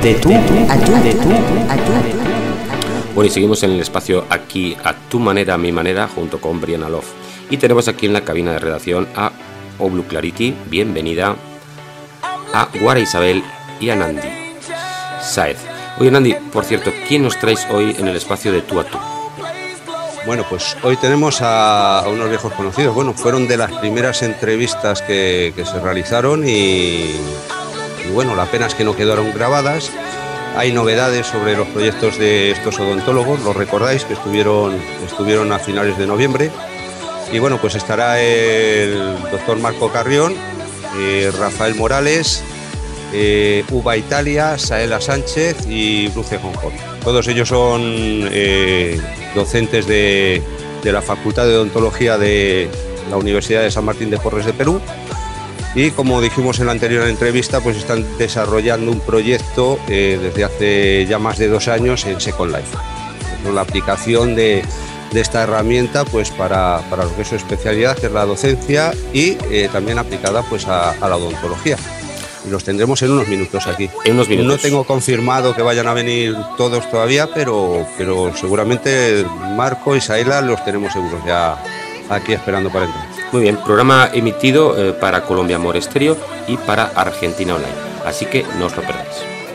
De tú a tú, de tú a tú. Bueno, y seguimos en el espacio aquí a tu manera, a mi manera, junto con Brianna Love. Y tenemos aquí en la cabina de redacción a Oblu Clarity, bienvenida, a Guara Isabel y a Nandi Saez. Oye, Nandi, por cierto, ¿quién nos traes hoy en el espacio de tú a tú? Bueno, pues hoy tenemos a unos viejos conocidos. Bueno, fueron de las primeras entrevistas que se realizaron y bueno, la pena es que no quedaron grabadas. Hay novedades sobre los proyectos de estos odontólogos, lo recordáis que estuvieron a finales de noviembre. Y bueno, pues estará el doctor Marco Carrión, Rafael Morales, Uva Italia, Saela Sánchez y Bruce Jonjón. Todos ellos son docentes de la Facultad de Odontología de la Universidad de San Martín de Porres de Perú. Y como dijimos en la anterior entrevista, pues están desarrollando un proyecto desde hace ya más de 2 años en Second Life. La aplicación de esta herramienta pues para lo que es su especialidad, que es la docencia, y también aplicada pues a la odontología. Y los tendremos en unos minutos aquí. En unos minutos. No tengo confirmado que vayan a venir todos todavía, pero seguramente Marco y Saela los tenemos seguros ya aquí esperando para entrar. Muy bien, programa emitido para Colombia Amor Estéreo y para Argentina Online, así que no os lo perdáis.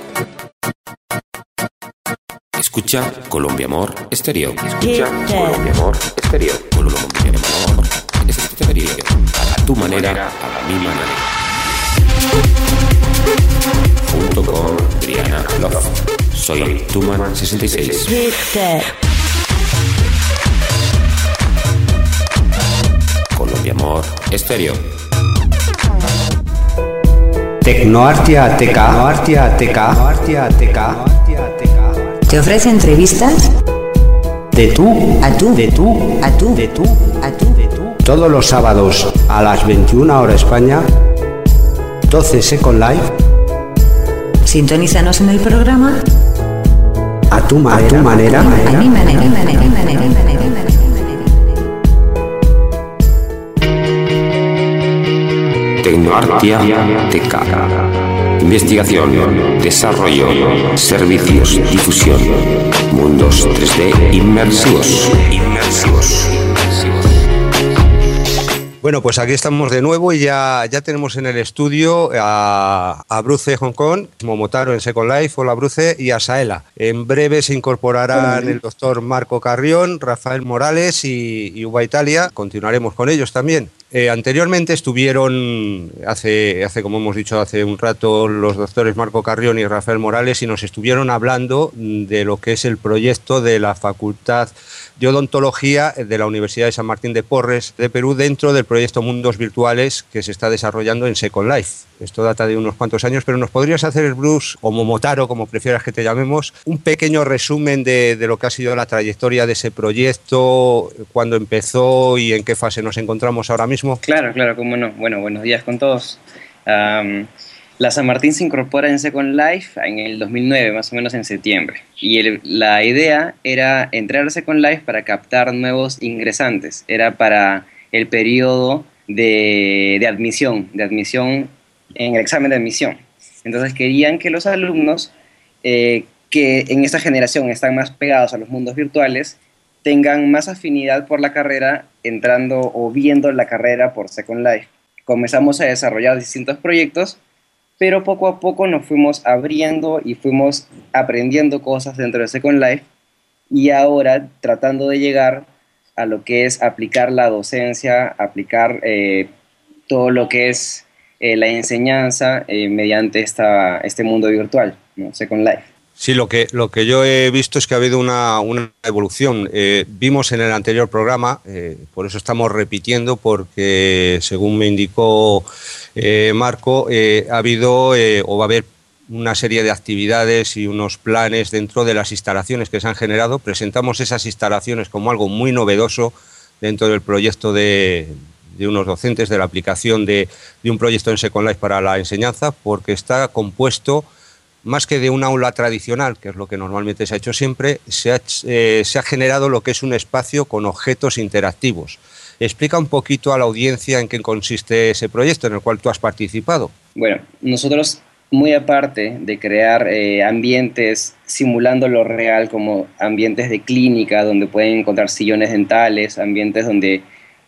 Escucha Colombia Amor Estéreo. Escucha Colombia Amor Estéreo. Colombia Amor Estéreo. A tu manera, a mi manera. Junto con Brianna Love. Soy Tuman66. Colombia Amor Estéreo. Tecnoartia TK. ¿Te ofrece entrevistas? De tú a tú, de tú a tú, de tú a tú, de tú. Todos los sábados a las 21 horas España, 12 Second Life. Sintonízanos en el programa A tu manera, a mi manera. Tecnoartia TK. Investigación, desarrollo, servicios, difusión. Mundos 3D inmersivos. Bueno, pues aquí estamos de nuevo y ya tenemos en el estudio a Bruce Jonjón, Momotaro en Second Life. Hola, Bruce, y a Saela. En breve se incorporarán el doctor Marco Carrión, Rafael Morales y Uva Italia. Continuaremos con ellos también. Anteriormente estuvieron, hace como hemos dicho hace un rato, los doctores Marco Carrión y Rafael Morales, y nos estuvieron hablando de lo que es el proyecto de la Facultad de Odontología de la Universidad de San Martín de Porres de Perú dentro del proyecto Mundos Virtuales que se está desarrollando en Second Life. Esto data de unos cuantos años, pero ¿nos podrías hacer, Bruce, o Momotaro, como prefieras que te llamemos, un pequeño resumen de lo que ha sido la trayectoria de ese proyecto, cuándo empezó y en qué fase nos encontramos ahora mismo? Claro, cómo no. Bueno, buenos días con todos. La San Martín se incorpora en Second Life en el 2009, más o menos en septiembre. Y la idea era entrar a Second Life para captar nuevos ingresantes. Era para el periodo de admisión en el examen de admisión. Entonces querían que los alumnos que en esta generación están más pegados a los mundos virtuales tengan más afinidad por la carrera entrando o viendo la carrera por Second Life. Comenzamos a desarrollar distintos proyectos, pero poco a poco nos fuimos abriendo y fuimos aprendiendo cosas dentro de Second Life, y ahora tratando de llegar a lo que es aplicar la docencia, aplicar todo lo que es la enseñanza mediante este mundo virtual, ¿no? Second Life. Sí, lo que yo he visto es que ha habido una evolución. Vimos en el anterior programa, por eso estamos repitiendo, porque según me indicó Marco, ha habido o va a haber una serie de actividades y unos planes dentro de las instalaciones que se han generado. Presentamos esas instalaciones como algo muy novedoso dentro del proyecto de unos docentes, de la aplicación de un proyecto en Second Life para la enseñanza, porque está compuesto más que de un aula tradicional, que es lo que normalmente se ha hecho siempre, se ha generado lo que es un espacio con objetos interactivos. Explica un poquito a la audiencia en qué consiste ese proyecto en el cual tú has participado. Bueno, nosotros muy aparte de crear ambientes simulando lo real, como ambientes de clínica donde pueden encontrar sillones dentales, ambientes donde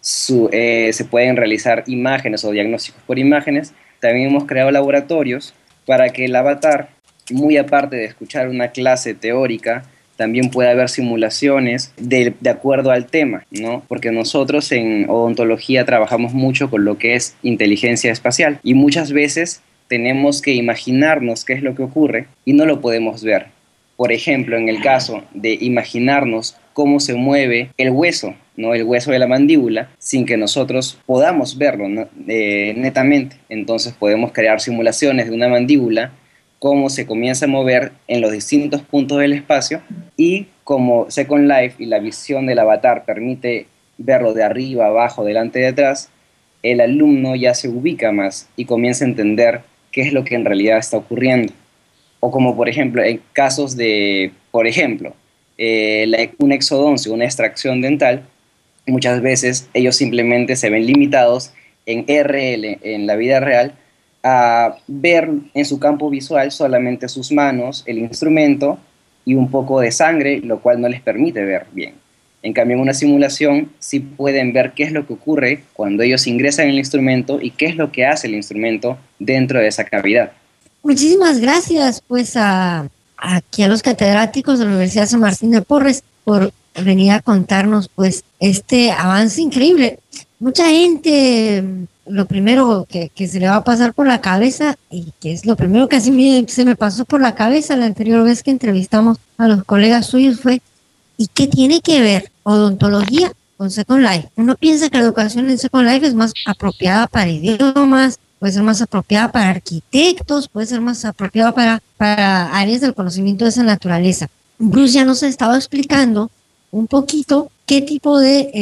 se pueden realizar imágenes o diagnósticos por imágenes, también hemos creado laboratorios para que el avatar, muy aparte de escuchar una clase teórica, también puede haber simulaciones de acuerdo al tema, ¿no? Porque nosotros en odontología trabajamos mucho con lo que es inteligencia espacial y muchas veces tenemos que imaginarnos qué es lo que ocurre y no lo podemos ver. Por ejemplo, en el caso de imaginarnos cómo se mueve el hueso, ¿no? El hueso de la mandíbula, sin que nosotros podamos verlo, ¿no? Netamente. Entonces podemos crear simulaciones de una mandíbula, cómo se comienza a mover en los distintos puntos del espacio, y como Second Life y la visión del avatar permite verlo de arriba, abajo, delante y detrás, el alumno ya se ubica más y comienza a entender qué es lo que en realidad está ocurriendo. O como por ejemplo en casos de, por ejemplo, una exodoncia, una extracción dental, muchas veces ellos simplemente se ven limitados en RL, en la vida real, a ver en su campo visual solamente sus manos, el instrumento y un poco de sangre, lo cual no les permite ver bien. En cambio, en una simulación sí pueden ver qué es lo que ocurre cuando ellos ingresan en el instrumento y qué es lo que hace el instrumento dentro de esa cavidad. Muchísimas gracias pues aquí a los catedráticos de la Universidad San Martín de Porres por venir a contarnos pues este avance increíble. Mucha gente, lo primero que se le va a pasar por la cabeza, y que es lo primero que se me pasó por la cabeza la anterior vez que entrevistamos a los colegas suyos, fue ¿y qué tiene que ver odontología con Second Life? Uno piensa que la educación en Second Life es más apropiada para idiomas, puede ser más apropiada para arquitectos, puede ser más apropiada para áreas del conocimiento de esa naturaleza. Bruce ya nos ha estado explicando un poquito qué tipo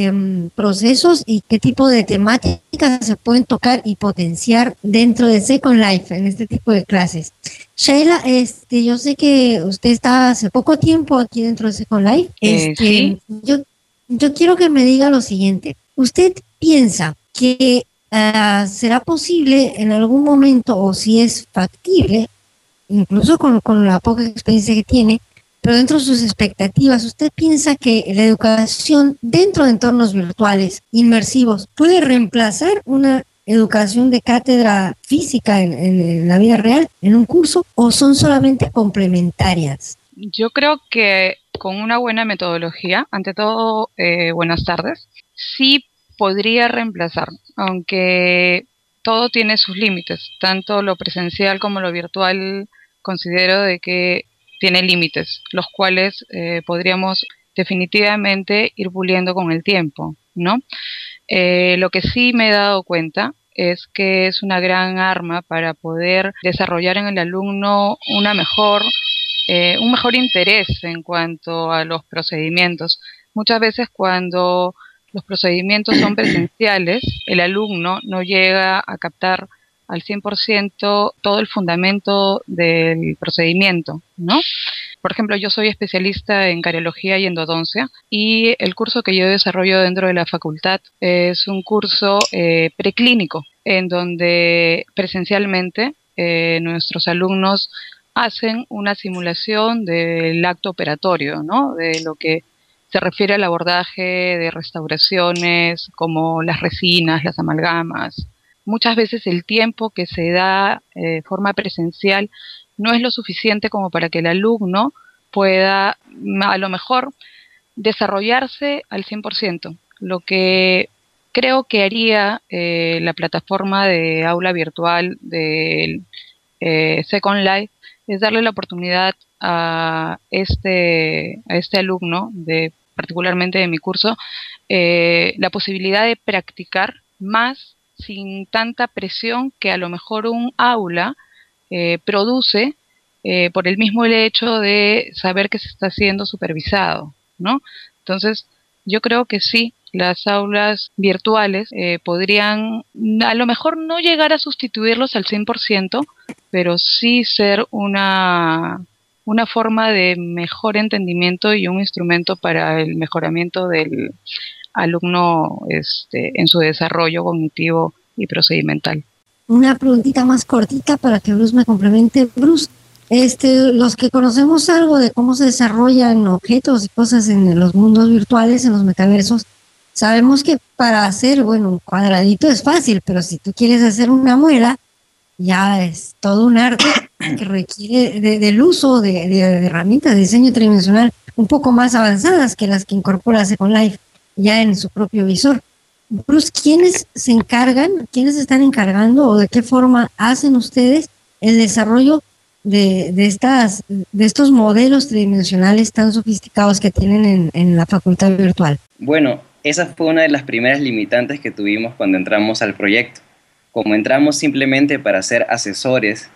de procesos y qué tipo de temáticas se pueden tocar y potenciar dentro de Second Life en este tipo de clases. Sheila, yo sé que usted está hace poco tiempo aquí dentro de Second Life. Sí. Yo quiero que me diga lo siguiente. ¿Usted piensa que será posible en algún momento, o si es factible, incluso con la poca experiencia que tiene, pero dentro de sus expectativas, usted piensa que la educación dentro de entornos virtuales inmersivos puede reemplazar una educación de cátedra física en la vida real, en un curso, o son solamente complementarias? Yo creo que con una buena metodología, ante todo, buenas tardes, sí podría reemplazar, aunque todo tiene sus límites, tanto lo presencial como lo virtual. Considero de que tiene límites, los cuales podríamos definitivamente ir puliendo con el tiempo, ¿no? Lo que sí me he dado cuenta es que es una gran arma para poder desarrollar en el alumno un mejor interés en cuanto a los procedimientos. Muchas veces cuando los procedimientos son presenciales, el alumno no llega a captar al 100% todo el fundamento del procedimiento, ¿no? Por ejemplo, yo soy especialista en cariología y endodoncia, y el curso que yo desarrollo dentro de la facultad es un curso preclínico, en donde presencialmente nuestros alumnos hacen una simulación del acto operatorio, ¿no? De lo que se refiere al abordaje de restauraciones como las resinas, las amalgamas. Muchas veces el tiempo que se da de forma presencial no es lo suficiente como para que el alumno pueda, a lo mejor, desarrollarse al 100%. Lo que creo que haría la plataforma de aula virtual del Second Life es darle la oportunidad a este alumno, particularmente de mi curso, la posibilidad de practicar más sin tanta presión que a lo mejor un aula produce por el mismo hecho de saber que se está siendo supervisado, ¿no? Entonces, yo creo que sí, las aulas virtuales podrían a lo mejor no llegar a sustituirlos al 100%, pero sí ser una forma de mejor entendimiento y un instrumento para el mejoramiento del alumno en su desarrollo cognitivo y procedimental. una preguntita más cortita para que Bruce me complemente. Bruce, los que conocemos algo de cómo se desarrollan objetos y cosas en los mundos virtuales, en los metaversos, sabemos que para hacer, bueno, un cuadradito es fácil, pero si tú quieres hacer una muela, ya es todo un arte que requiere del uso de herramientas de diseño tridimensional un poco más avanzadas que las que incorpora Second Life ya en su propio visor. Bruce, ¿quiénes se encargan, quiénes están encargando o de qué forma hacen ustedes el desarrollo de estos modelos tridimensionales tan sofisticados que tienen en la facultad virtual? Bueno, esa fue una de las primeras limitantes que tuvimos cuando entramos al proyecto. Como entramos simplemente para ser asesores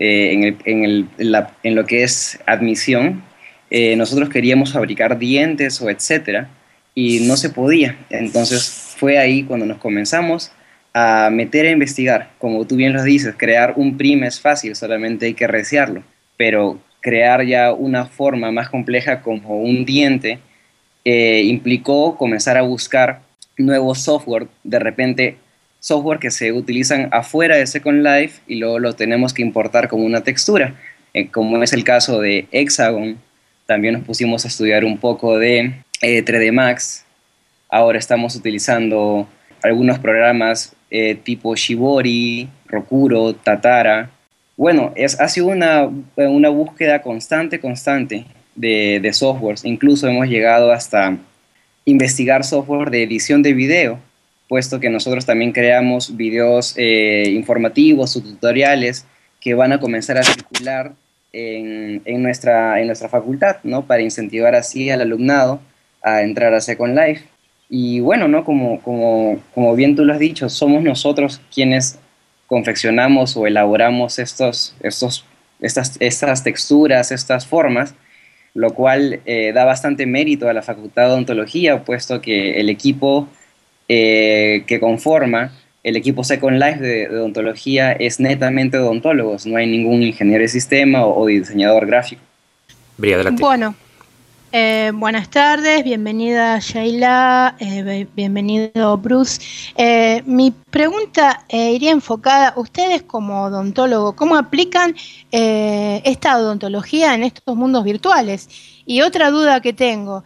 en lo que es admisión, nosotros queríamos fabricar dientes o etcétera, y no se podía. Entonces fue ahí cuando nos comenzamos a meter a investigar. Como tú bien lo dices, crear un PRIM es fácil, solamente hay que reciarlo, pero crear ya una forma más compleja como un diente implicó comenzar a buscar nuevo software, de repente software que se utilizan afuera de Second Life y luego lo tenemos que importar como una textura, como es el caso de Hexagon. También nos pusimos a estudiar un poco de 3D Max. Ahora estamos utilizando algunos programas tipo Shibori, Rokuro, Tatara. Bueno, ha sido una búsqueda constante de softwares. Incluso hemos llegado hasta investigar software de edición de video, puesto que nosotros también creamos videos informativos o tutoriales que van a comenzar a circular en nuestra facultad, ¿no? Para incentivar así al alumnado a entrar a Second Life. Y bueno, ¿no? Como bien tú lo has dicho, somos nosotros quienes confeccionamos o elaboramos estas texturas, estas formas, lo cual da bastante mérito a la Facultad de Odontología, puesto que el equipo que conforma el equipo Second Life de odontología es netamente odontólogos, no hay ningún ingeniero de sistema o diseñador gráfico. Bri, adelante. Bueno, buenas tardes, bienvenida Sheila, bienvenido Bruce. Mi pregunta iría enfocada, ustedes como odontólogo, ¿cómo aplican esta odontología en estos mundos virtuales? Y otra duda que tengo,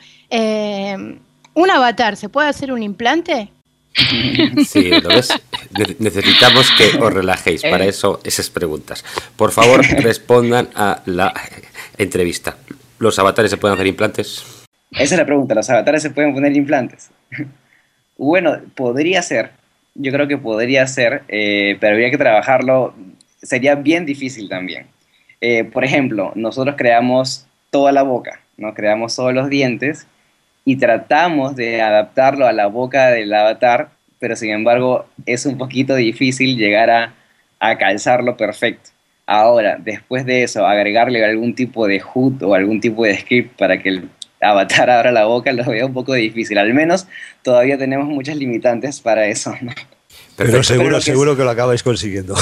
¿un avatar se puede hacer un implante? Sí, ¿lo ves? Necesitamos que os relajéis, para eso esas preguntas. Por favor, respondan a la entrevista. ¿Los avatares se pueden hacer implantes? Esa es la pregunta, ¿los avatares se pueden poner implantes? Bueno, podría ser, yo creo que podría ser, pero habría que trabajarlo, sería bien difícil también. Por ejemplo, nosotros creamos toda la boca, ¿no? Creamos todos los dientes y tratamos de adaptarlo a la boca del avatar, pero sin embargo es un poquito difícil llegar a calzarlo perfecto. Ahora, después de eso, agregarle algún tipo de HUD o algún tipo de script para que el avatar abra la boca, lo veo un poco difícil. Al menos todavía tenemos muchas limitantes para eso, ¿no? Pero seguro que lo acabáis consiguiendo.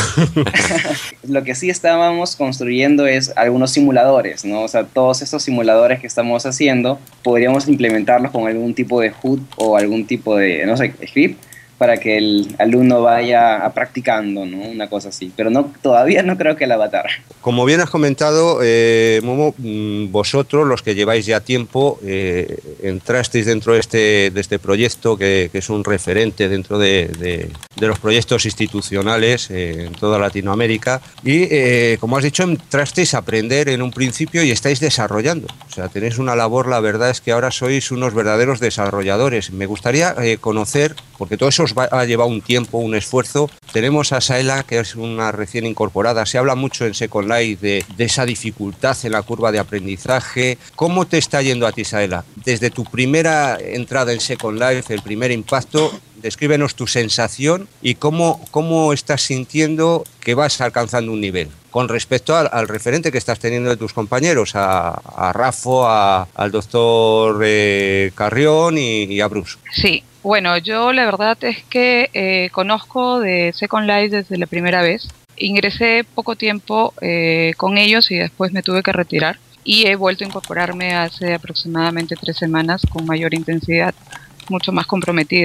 Lo que sí estábamos construyendo es algunos simuladores, ¿no? O sea, todos estos simuladores que estamos haciendo, podríamos implementarlos con algún tipo de HUD o algún tipo de, no sé, script, para que el alumno vaya practicando, ¿no? Una cosa así. Pero todavía no creo que el avatar. Como bien has comentado, Momo, vosotros, los que lleváis ya tiempo, entrasteis dentro de este proyecto que es un referente dentro de los proyectos institucionales en toda Latinoamérica y, como has dicho, entrasteis a aprender en un principio y estáis desarrollando. O sea, tenéis una labor, la verdad es que ahora sois unos verdaderos desarrolladores. Me gustaría conocer, porque todo eso os ha llevado un tiempo, un esfuerzo. Tenemos a Saela, que es una recién incorporada. Se habla mucho en Second Life de esa dificultad en la curva de aprendizaje. ¿Cómo te está yendo a ti, Saela? Desde tu primera entrada en Second Life, el primer impacto, descríbenos tu sensación y cómo estás sintiendo que vas alcanzando un nivel con respecto al referente que estás teniendo de tus compañeros, a Rafo, al doctor Carrión y a Bruce. Sí, bueno, yo la verdad es que conozco de Second Life desde la primera vez. Ingresé poco tiempo con ellos y después me tuve que retirar y he vuelto a incorporarme hace aproximadamente 3 semanas con mayor intensidad, mucho más comprometida.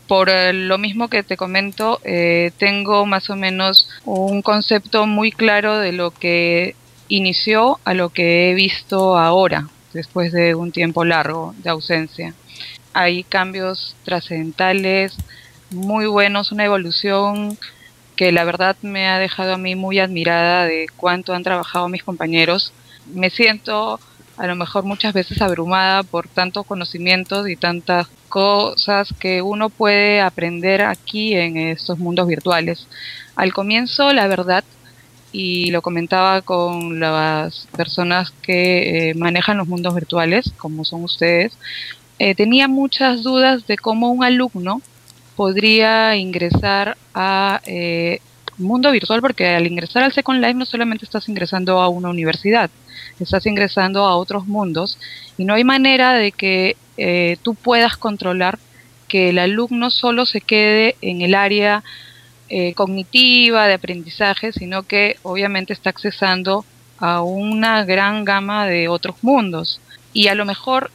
por lo mismo que te comento, tengo más o menos un concepto muy claro de lo que inició a lo que he visto ahora, después de un tiempo largo de ausencia. Hay cambios trascendentales, muy buenos, una evolución que la verdad me ha dejado a mí muy admirada de cuánto han trabajado mis compañeros. Me siento a lo mejor muchas veces abrumada por tantos conocimientos y tantas cosas que uno puede aprender aquí en estos mundos virtuales. Al comienzo, la verdad, y lo comentaba con las personas que manejan los mundos virtuales, como son ustedes, tenía muchas dudas de cómo un alumno podría ingresar a mundo virtual, porque al ingresar al Second Life no solamente estás ingresando a una universidad, estás ingresando a otros mundos y no hay manera de que tú puedas controlar que el alumno solo se quede en el área cognitiva de aprendizaje, sino que obviamente está accesando a una gran gama de otros mundos. Y a lo mejor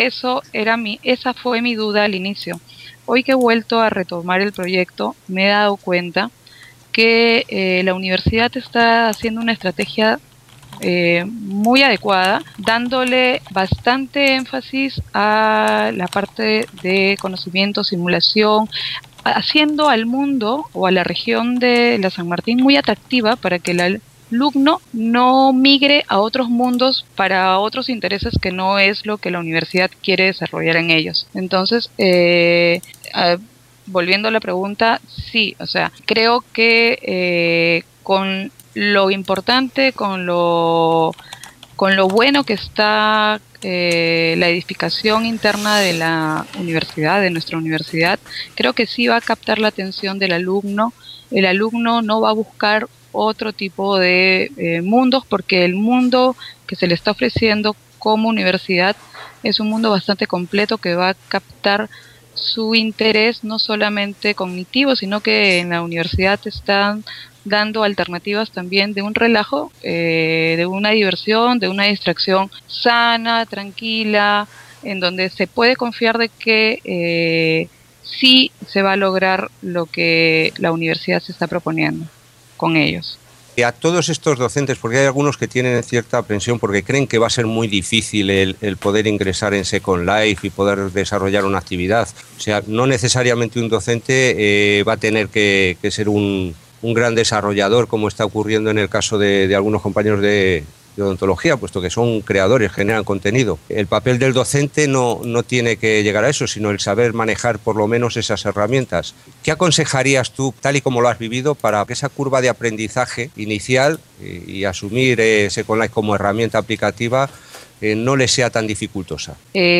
esa fue mi duda al inicio. Hoy que he vuelto a retomar el proyecto, me he dado cuenta que la universidad está haciendo una estrategia muy adecuada, dándole bastante énfasis a la parte de conocimiento, simulación, haciendo al mundo o a la región de la San Martín muy atractiva para que el alumno no migre a otros mundos para otros intereses que no es lo que la universidad quiere desarrollar en ellos. Entonces, volviendo a la pregunta, sí, o sea, creo que con lo importante, con lo bueno que está la edificación interna de la universidad, de nuestra universidad, creo que sí va a captar la atención del alumno. El alumno no va a buscar otro tipo de mundos, porque el mundo que se le está ofreciendo como universidad es un mundo bastante completo que va a captar su interés no solamente cognitivo, sino que en la universidad están dando alternativas también de un relajo, de una diversión, de una distracción sana, tranquila, en donde se puede confiar de que sí se va a lograr lo que la universidad se está proponiendo con ellos. Y a todos estos docentes, porque hay algunos que tienen cierta aprensión porque creen que va a ser muy difícil el poder ingresar en Second Life y poder desarrollar una actividad. O sea, no necesariamente un docente va a tener que ser un gran desarrollador, como está ocurriendo en el caso de algunos compañeros de odontología, puesto que son creadores, generan contenido. El papel del docente no tiene que llegar a eso, sino el saber manejar por lo menos esas herramientas. ¿Qué aconsejarías tú, tal y como lo has vivido, para que esa curva de aprendizaje inicial y asumir Second Life como herramienta aplicativa no le sea tan dificultosa?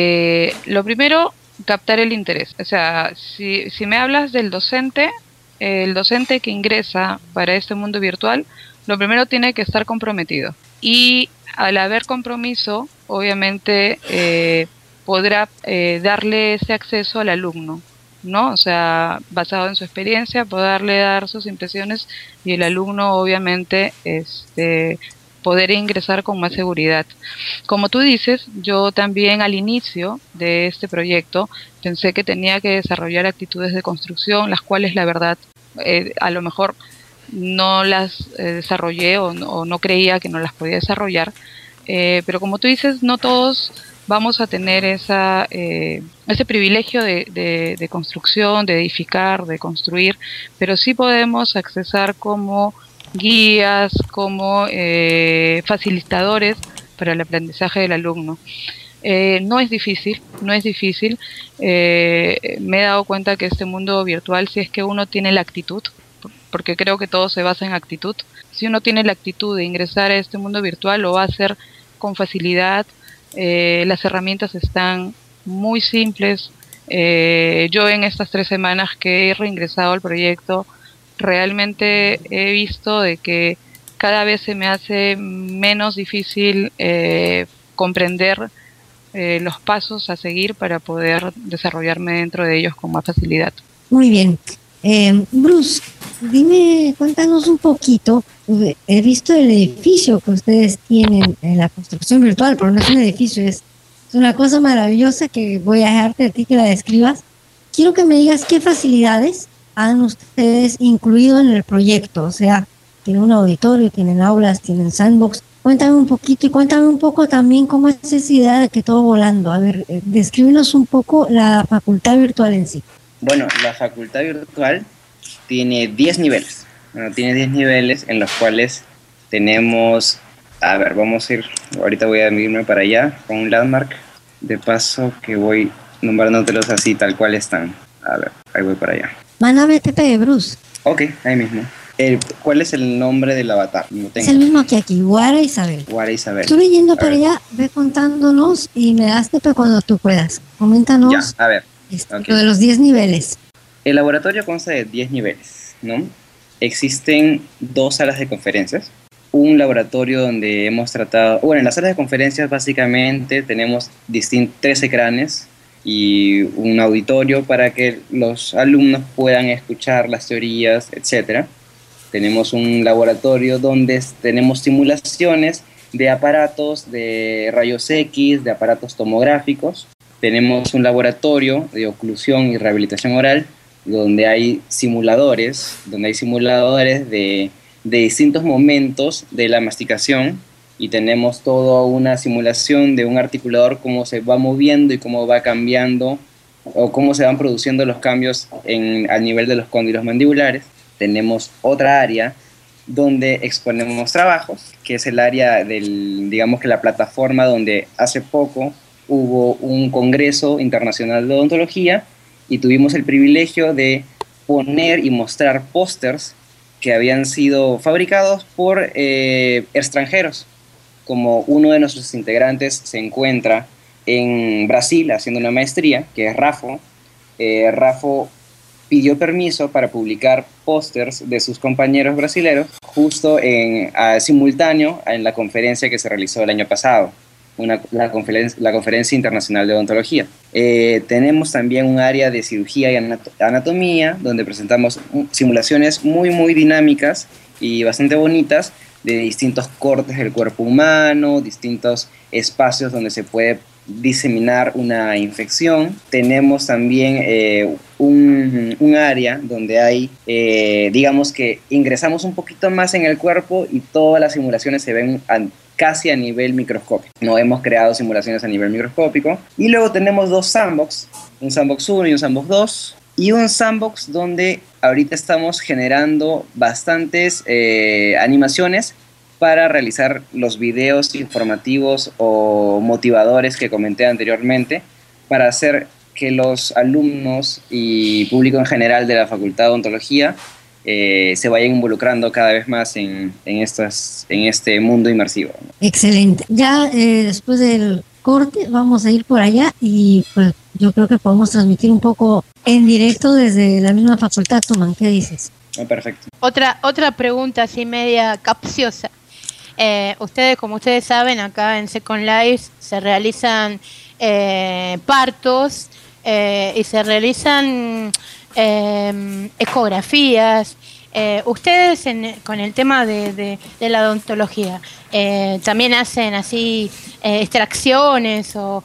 Lo primero, captar el interés. O sea, si me hablas del docente, el docente que ingresa para este mundo virtual, lo primero tiene que estar comprometido. Y al haber compromiso, obviamente podrá darle ese acceso al alumno, ¿no? O sea, basado en su experiencia, poderle dar sus impresiones y el alumno, obviamente, poder ingresar con más seguridad. Como tú dices, yo también al inicio de este proyecto pensé que tenía que desarrollar actitudes de construcción, las cuales la verdad a lo mejor no las desarrollé o no creía que no las podía desarrollar, pero como tú dices, no todos vamos a tener ese privilegio de construcción, de edificar, de construir, pero sí podemos accesar como guías, como facilitadores para el aprendizaje del alumno. No es difícil, me he dado cuenta que este mundo virtual, si es que uno tiene la actitud, porque creo que todo se basa en actitud, si uno tiene la actitud de ingresar a este mundo virtual, lo va a hacer con facilidad. Las herramientas están muy simples. Yo en estas 3 semanas que he reingresado al proyecto, realmente he visto de que cada vez se me hace menos difícil comprender los pasos a seguir para poder desarrollarme dentro de ellos con más facilidad. Muy bien. Bruce, cuéntanos un poquito. He visto el edificio que ustedes tienen en la construcción virtual, pero no es un edificio, es una cosa maravillosa que voy a dejarte a ti que la describas. quiero que me digas qué facilidades han ustedes incluido en el proyecto. O sea, tienen un auditorio, tienen aulas, tienen sandbox. Cuéntame un poquito y cuéntame un poco también cómo es esa idea de que todo volando. A ver, descríbenos un poco la facultad virtual en sí. Bueno, la facultad virtual tiene 10 niveles. Bueno, tiene 10 niveles en los cuales tenemos... A ver, vamos a ir... Ahorita voy a irme para allá con un landmark. De paso que voy nombrándotelos así, tal cual están. A ver, ahí voy para allá. Mándame TP, Bruce. Ok, ahí mismo. ¿Cuál es el nombre del avatar? No tengo. Es el mismo que aquí, Guara Isabel. Guara Isabel. Estuve yendo para allá, ve contándonos y me das TP cuando tú puedas. Coméntanos. Ya, a ver. Okay. Lo de los 10 niveles. El laboratorio consta de 10 niveles, ¿no? Existen 2 salas de conferencias. Un laboratorio donde hemos tratado... Bueno, en las salas de conferencias básicamente tenemos 3 ecranes y un auditorio para que los alumnos puedan escuchar las teorías, etc. Tenemos un laboratorio donde tenemos simulaciones de aparatos de rayos X, de aparatos tomográficos. Tenemos un laboratorio de oclusión y rehabilitación oral donde hay simuladores de distintos momentos de la masticación, y tenemos toda una simulación de un articulador, cómo se va moviendo y cómo va cambiando o cómo se van produciendo los cambios al nivel de los cóndilos mandibulares. Tenemos otra área donde exponemos trabajos, que es el área digamos que la plataforma donde hace poco hubo un congreso internacional de odontología y tuvimos el privilegio de poner y mostrar pósters que habían sido fabricados por extranjeros. Como uno de nuestros integrantes se encuentra en Brasil haciendo una maestría, que es Rafo, Rafo pidió permiso para publicar pósters de sus compañeros brasileños justo simultáneo en la conferencia que se realizó el año pasado, la conferencia internacional de odontología. Tenemos también un área de cirugía y anatomía donde presentamos simulaciones muy muy dinámicas y bastante bonitas de distintos cortes del cuerpo humano, distintos espacios donde se puede diseminar una infección. Tenemos también un área donde hay, digamos que ingresamos un poquito más en el cuerpo y todas las simulaciones se ven casi a nivel microscópico. No hemos creado simulaciones a nivel microscópico. Y luego tenemos 2 sandbox, un sandbox 1 y un sandbox 2, y un sandbox donde ahorita estamos generando bastantes animaciones para realizar los videos informativos o motivadores que comenté anteriormente, para hacer que los alumnos y público en general de la Facultad de Odontología se vayan involucrando cada vez más en este mundo inmersivo. Excelente. Ya después del corte vamos a ir por allá y pues yo creo que podemos transmitir un poco en directo desde la misma facultad. Tuman, ¿qué dices? Perfecto. Otra pregunta así media capciosa. Como ustedes saben, acá en Second Life se realizan partos y se realizan ecografías. Ustedes con el tema de la odontología también hacen así extracciones o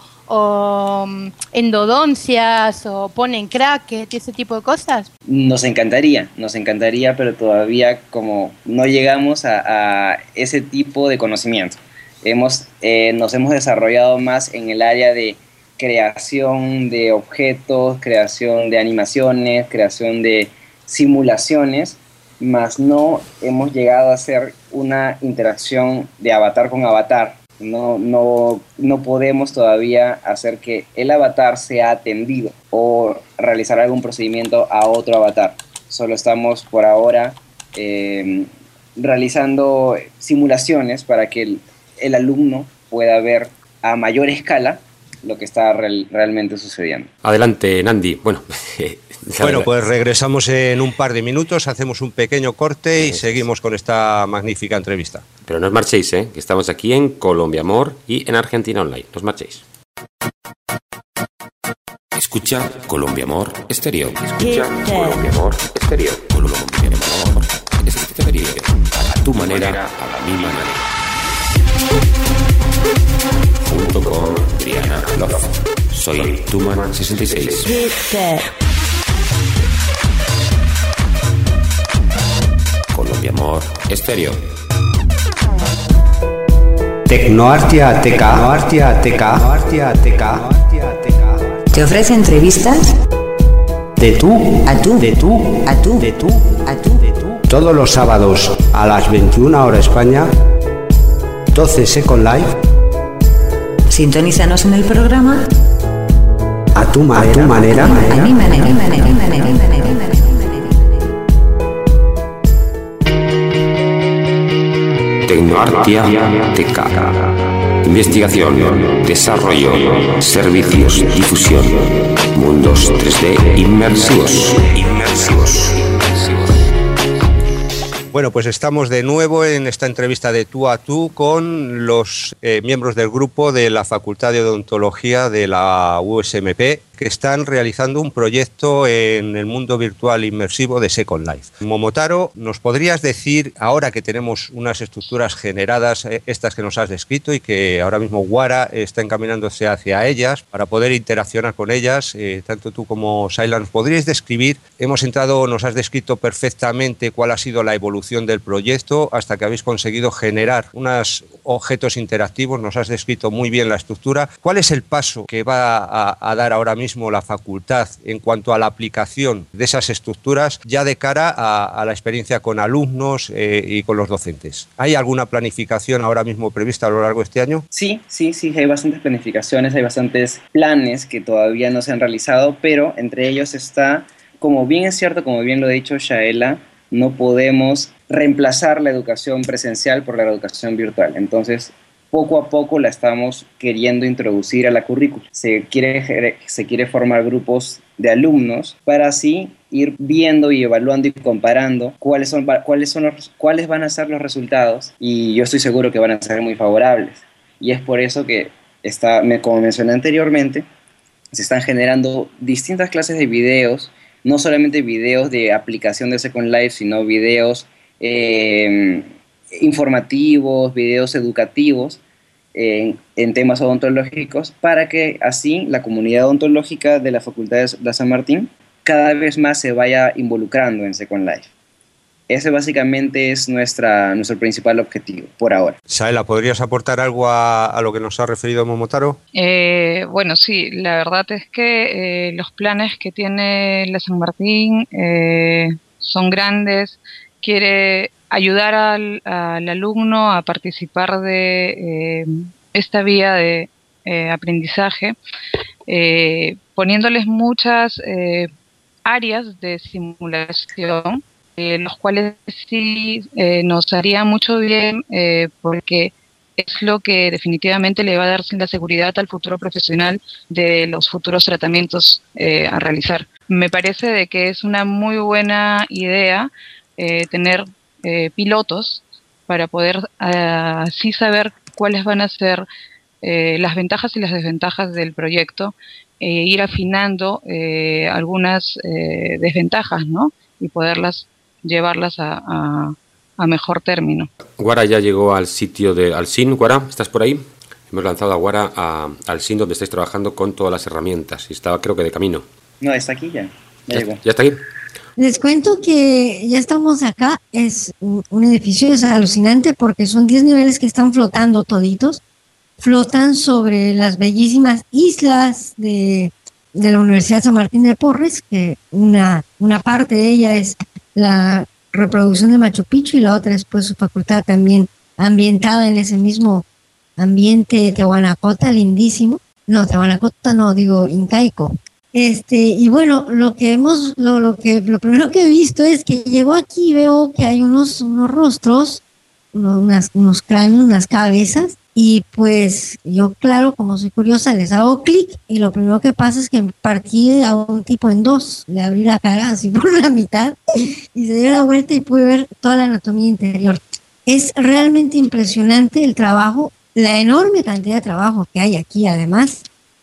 endodoncias o ponen cracket y ese tipo de cosas. Nos encantaría, pero todavía como no llegamos a ese tipo de conocimiento. Nos hemos desarrollado más en el área de creación de objetos, creación de animaciones, creación de simulaciones, más no hemos llegado a hacer una interacción de avatar con avatar. No podemos todavía hacer que el avatar sea atendido o realizar algún procedimiento a otro avatar. Solo estamos por ahora realizando simulaciones para que el alumno pueda ver a mayor escala lo que está realmente sucediendo. Adelante, Nandi. Bueno, pues regresamos en un par de minutos, hacemos un pequeño corte y seguimos con esta magnífica entrevista. Pero no os marchéis, que estamos aquí en Colombia Amor y en Argentina Online. No os marchéis. Escucha Colombia Amor Estéreo. Escucha Colombia Amor Estéreo. Colombia Amor Estéreo. A tu manera, a mi manera. Junto con Brianna Love. Soy Tuman66. Amor Estéreo. Tecnoartia TK. Te ofrece entrevistas de tú a tú. Todos los sábados a las 21 horas España, 12 Second Life. Sintonízanos en el programa A tu manera. A mi manera. Tecnoartia TK. Investigación, desarrollo, servicios, difusión. Mundos 3D inmersivos. Bueno, pues estamos de nuevo en esta entrevista de tú a tú con los miembros del grupo de la Facultad de Odontología de la USMP, que están realizando un proyecto en el mundo virtual inmersivo de Second Life. Momotaro, ¿nos podrías decir, ahora que tenemos unas estructuras generadas, estas que nos has descrito, y que ahora mismo Guara está encaminándose hacia ellas para poder interaccionar con ellas, tanto tú como Shayla, ¿nos podríais describir? Nos has descrito perfectamente cuál ha sido la evolución del proyecto hasta que habéis conseguido generar unos objetos interactivos, nos has descrito muy bien la estructura. ¿Cuál es el paso que va a dar ahora mismo la facultad en cuanto a la aplicación de esas estructuras ya de cara a la experiencia con alumnos y con los docentes? ¿Hay alguna planificación ahora mismo prevista a lo largo de este año? Sí, hay bastantes planificaciones, hay bastantes planes que todavía no se han realizado, pero entre ellos está, como bien es cierto, como bien lo ha dicho Shayla, no podemos reemplazar la educación presencial por la educación virtual. Entonces, poco a poco la estamos queriendo introducir a la currícula. Se quiere formar grupos de alumnos para así ir viendo y evaluando y comparando cuáles van a ser los resultados, y yo estoy seguro que van a ser muy favorables. Y es por eso que como mencioné anteriormente, se están generando distintas clases de videos, no solamente videos de aplicación de Second Life, sino videos informativos, videos educativos en temas odontológicos, para que así la comunidad odontológica de la Facultad de San Martín cada vez más se vaya involucrando en Second Life. Ese básicamente es nuestro principal objetivo por ahora. Shayla, ¿podrías aportar algo a lo que nos ha referido Momotaro? Bueno, sí, la verdad es que los planes que tiene la San Martín son grandes. Quiere ayudar al alumno a participar de esta vía de aprendizaje, poniéndoles muchas áreas de simulación, los cuales sí nos haría mucho bien, porque es lo que definitivamente le va a dar la seguridad al futuro profesional de los futuros tratamientos a realizar. Me parece de que es una muy buena idea tener pilotos para poder así saber cuáles van a ser las ventajas y las desventajas del proyecto, ir afinando algunas desventajas, ¿no? Y poderlas llevarlas a mejor término. Guara ya llegó al sitio de Alsin. Guara, ¿estás por ahí? Hemos lanzado a Guara a Alsin, donde estáis trabajando con todas las herramientas, y estaba, creo que, de camino. No, está aquí ya. Ya llegó. ¿Ya está aquí? Les cuento que ya estamos acá. Es un edificio, es alucinante porque son 10 niveles que están flotando toditos. Flotan sobre las bellísimas islas de la Universidad San Martín de Porres, que una parte de ella es la reproducción de Machu Picchu y la otra es pues su facultad también ambientada en ese mismo ambiente de Tehuanacota, lindísimo. No, Tehuanacota no, digo incaico. Y bueno, lo primero que he visto es que llego aquí y veo que hay unos rostros, unos cráneos, unas cabezas, y pues yo, claro, como soy curiosa, les hago clic y lo primero que pasa es que partí a un tipo en dos, le abrí la cara así por la mitad y se dio la vuelta y pude ver toda la anatomía interior. Es realmente impresionante el trabajo, la enorme cantidad de trabajo que hay aquí además.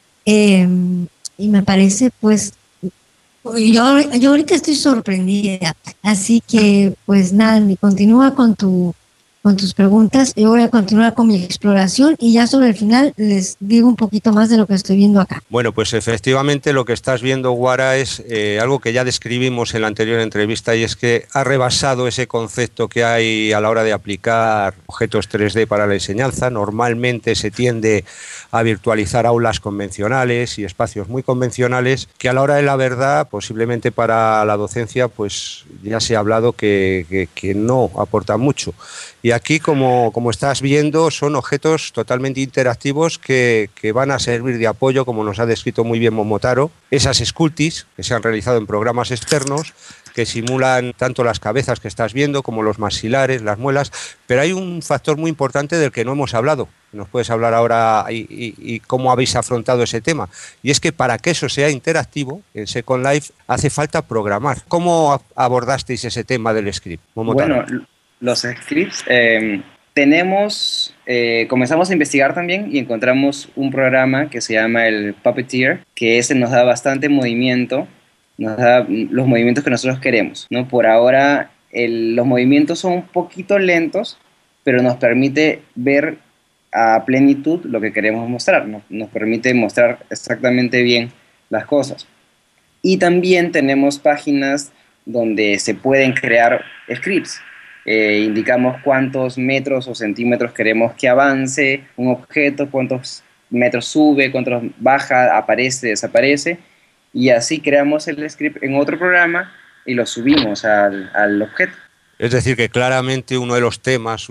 Y me parece, pues, yo ahorita estoy sorprendida, así que, pues nada, continúa con tu con tus preguntas. Yo voy a continuar con mi exploración y ya sobre el final les digo un poquito más de lo que estoy viendo acá. Bueno, pues efectivamente lo que estás viendo, Guara, es algo que ya describimos en la anterior entrevista, y es que ha rebasado ese concepto que hay a la hora de aplicar objetos 3D para la enseñanza. Normalmente se tiende a virtualizar aulas convencionales y espacios muy convencionales que a la hora de la verdad, posiblemente para la docencia, pues ya se ha hablado que no aportan mucho. Y aquí, como estás viendo, son objetos totalmente interactivos que van a servir de apoyo, como nos ha descrito muy bien Momotaro. Esas sculptis que se han realizado en programas externos, que simulan tanto las cabezas que estás viendo como los maxilares, las muelas, pero hay un factor muy importante del que no hemos hablado. Nos puedes hablar ahora y cómo habéis afrontado ese tema. Y es que para que eso sea interactivo, en Second Life hace falta programar. ¿Cómo abordasteis ese tema del script, Momotaro? Bueno, los scripts, comenzamos a investigar también y encontramos un programa que se llama el Puppeteer, que ese nos da bastante movimiento, nos da los movimientos que nosotros queremos, ¿no? Por ahora los movimientos son un poquito lentos, pero nos permite ver a plenitud lo que queremos mostrar, nos permite mostrar exactamente bien las cosas. Y también tenemos páginas donde se pueden crear scripts. Indicamos cuántos metros o centímetros queremos que avance un objeto, cuántos metros sube, cuántos baja, aparece, desaparece, y así creamos el script en otro programa y lo subimos al objeto. Es decir, que claramente uno de los temas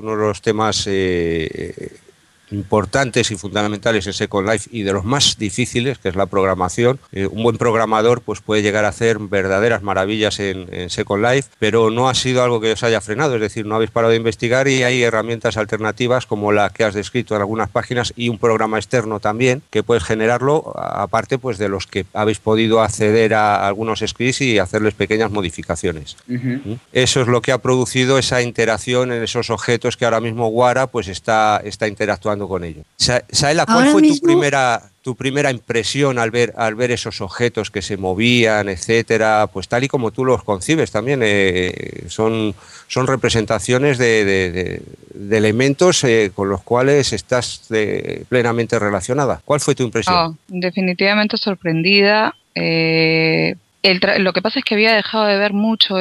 importantes y fundamentales en Second Life, y de los más difíciles, que es la programación. Un buen programador pues puede llegar a hacer verdaderas maravillas en Second Life, pero no ha sido algo que os haya frenado, es decir, no habéis parado de investigar, y hay herramientas alternativas como la que has descrito en algunas páginas, y un programa externo también que puedes generarlo, aparte pues de los que habéis podido acceder a algunos scripts y hacerles pequeñas modificaciones. Eso es lo que ha producido esa interacción en esos objetos que ahora mismo Guara pues está interactuando con ellos. Saela, ¿cuál fue tu primera impresión al ver esos objetos que se movían, etcétera? Pues tal y como tú los concibes también, son representaciones de elementos con los cuales estás plenamente relacionada. ¿Cuál fue tu impresión? Definitivamente sorprendida. Lo que pasa es que había dejado de ver mucho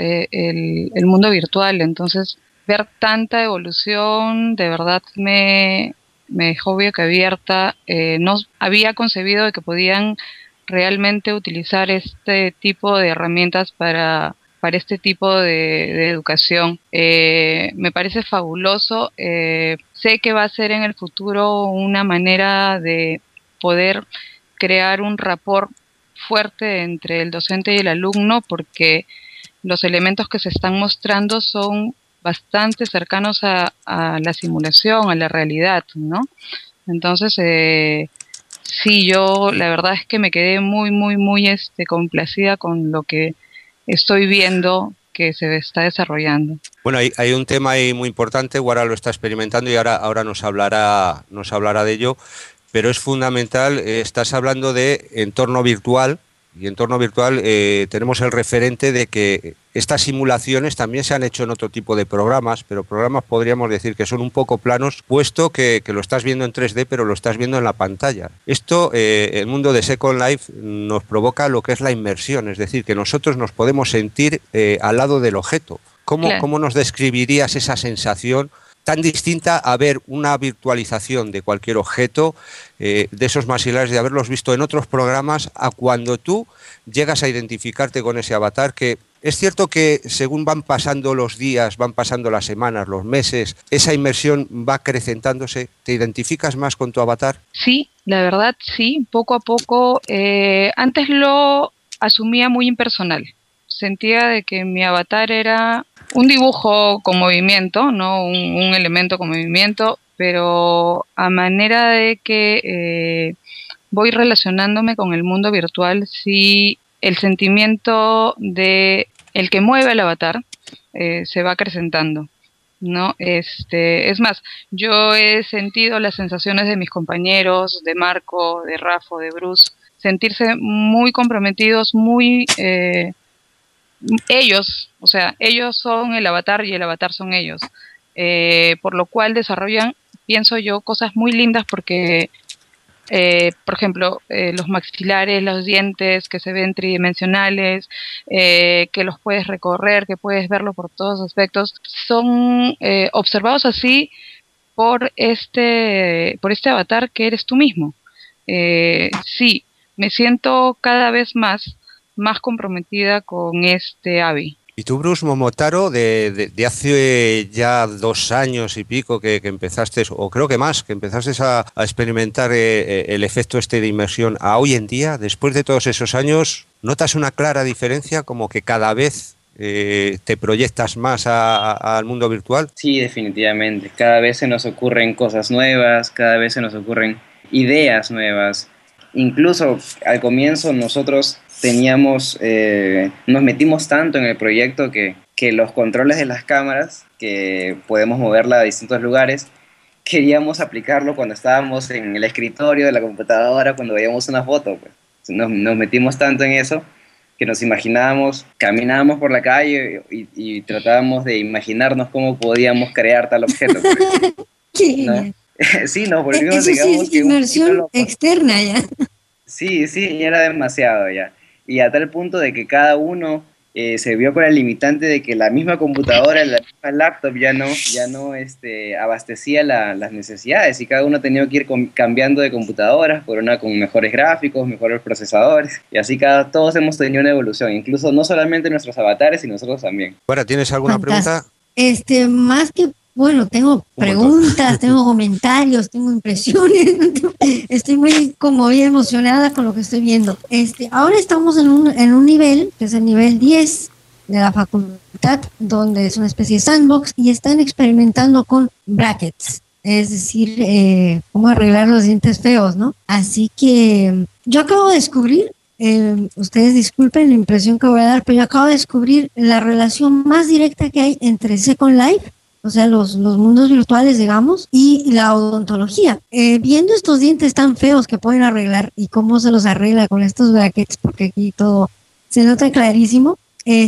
el mundo virtual, entonces ver tanta evolución de verdad me dejó boquiabierta. No había concebido de que podían realmente utilizar este tipo de herramientas para este tipo de educación. Me parece fabuloso. Sé que va a ser en el futuro una manera de poder crear un rapport fuerte entre el docente y el alumno, porque los elementos que se están mostrando son bastante cercanos a la simulación, a la realidad, ¿no? Entonces, sí, yo la verdad es que me quedé muy complacida con lo que estoy viendo que se está desarrollando. Bueno, hay un tema ahí muy importante, Guara lo está experimentando y ahora nos hablará de ello, pero es fundamental. Estás hablando de entorno virtual, y entorno virtual tenemos el referente de que estas simulaciones también se han hecho en otro tipo de programas, pero programas podríamos decir que son un poco planos, puesto que lo estás viendo en 3D, pero lo estás viendo en la pantalla. Esto, el mundo de Second Life nos provoca lo que es la inmersión, es decir, que nosotros nos podemos sentir al lado del objeto. ¿Cómo nos describirías esa sensación tan distinta a ver una virtualización de cualquier objeto, de esos maxilares, de haberlos visto en otros programas, a cuando tú llegas a identificarte con ese avatar? Que es cierto que según van pasando los días, van pasando las semanas, los meses, esa inmersión va acrecentándose. ¿Te identificas más con tu avatar? Sí, la verdad sí, poco a poco. Antes lo asumía muy impersonal. Sentía de que mi avatar era un dibujo con movimiento, ¿no? Un elemento con movimiento, pero a manera de que voy relacionándome con el mundo virtual, sí, el sentimiento de el que mueve el avatar se va acrecentando, ¿no? Es más, yo he sentido las sensaciones de mis compañeros, de Marco, de Rafa, de Bruce, sentirse muy comprometidos, muy ellos, o sea, ellos son el avatar y el avatar son ellos. por lo cual desarrollan, pienso yo, cosas muy lindas porque, por ejemplo, los maxilares, los dientes que se ven tridimensionales, que los puedes recorrer, que puedes verlo por todos aspectos, son observados así por este avatar que eres tú mismo. Sí, me siento cada vez más comprometida con este AVI. Y tú, Bruce Momotaro, de hace ya 2 años y pico que empezaste, o creo que más, que empezaste a experimentar el efecto de inmersión, a hoy en día, después de todos esos años, ¿notas una clara diferencia, como que cada vez te proyectas más al mundo virtual? Sí, definitivamente. Cada vez se nos ocurren cosas nuevas, cada vez se nos ocurren ideas nuevas. Incluso al comienzo nosotros nos metimos tanto en el proyecto que los controles de las cámaras, que podemos moverla a distintos lugares, queríamos aplicarlo cuando estábamos en el escritorio de la computadora, cuando veíamos una foto. Pues. Nos metimos tanto en eso que nos imaginábamos, caminábamos por la calle y tratábamos de imaginarnos cómo podíamos crear tal objeto. ¿No? Sí, no, porque eso digamos sí es inmersión externa ya. Sí, ya era demasiado ya. Y a tal punto de que cada uno se vio con la limitante de que la misma computadora, la misma laptop ya no abastecía las necesidades, y cada uno tenía que ir cambiando de computadoras por una con mejores gráficos, mejores procesadores, y así todos hemos tenido una evolución, incluso no solamente nuestros avatares, sino nosotros también. Bueno, ¿tienes alguna pregunta? Más que bueno, tengo preguntas, tengo comentarios, tengo impresiones, estoy muy emocionada con lo que estoy viendo. Ahora estamos en un nivel, que es el nivel 10 de la facultad, donde es una especie de sandbox y están experimentando con brackets, es decir, cómo arreglar los dientes feos, ¿no? Así que yo acabo de descubrir, ustedes disculpen la impresión que voy a dar, pero yo acabo de descubrir la relación más directa que hay entre Second Life, o sea, los mundos virtuales, digamos, y la odontología. Viendo estos dientes tan feos que pueden arreglar y cómo se los arregla con estos brackets, porque aquí todo se nota clarísimo, he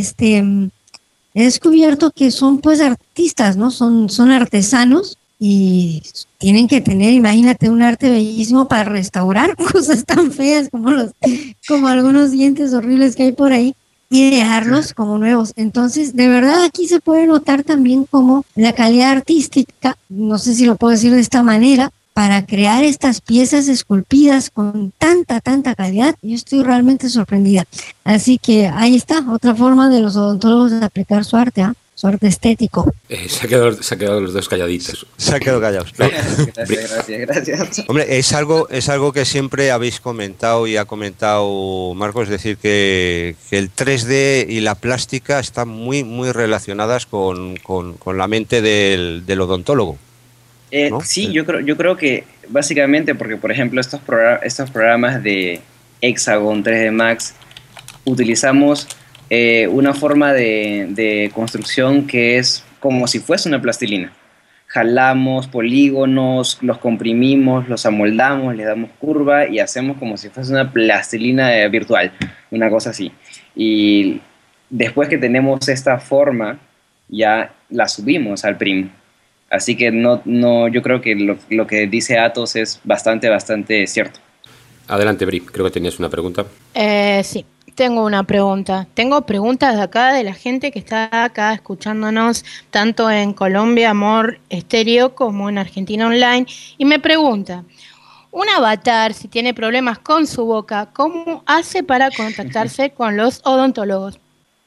descubierto que son pues artistas, ¿no? Son artesanos y tienen que tener, imagínate, un arte bellísimo para restaurar cosas tan feas como algunos dientes horribles que hay por ahí, y dejarlos como nuevos. Entonces, de verdad, aquí se puede notar también como la calidad artística, no sé si lo puedo decir de esta manera, para crear estas piezas esculpidas con tanta calidad. Yo estoy realmente sorprendida. Así que ahí está, otra forma de los odontólogos de aplicar su arte, su arte estético. Se ha quedado los dos calladitos. Se ha quedado callados, ¿no? Gracias. Hombre, es algo que siempre habéis comentado y ha comentado Marcos, es decir, que el 3D y la plástica están muy relacionadas con la mente del odontólogo, ¿no? Sí, yo creo que básicamente porque, por ejemplo, estos programas de Hexagon 3D Max utilizamos una forma de construcción que es como si fuese una plastilina. Jalamos polígonos, los comprimimos, los amoldamos, le damos curva y hacemos como si fuese una plastilina virtual, una cosa así. Y después que tenemos esta forma, ya la subimos al PRIM. Así que yo creo que lo que dice Atos es bastante cierto. Adelante, Bri, creo que tenías una pregunta. Sí. Tengo una pregunta. Tengo preguntas de acá, de la gente que está acá escuchándonos, tanto en Colombia Amor Estéreo como en Argentina Online, y me pregunta, un avatar, si tiene problemas con su boca, ¿cómo hace para contactarse con los odontólogos?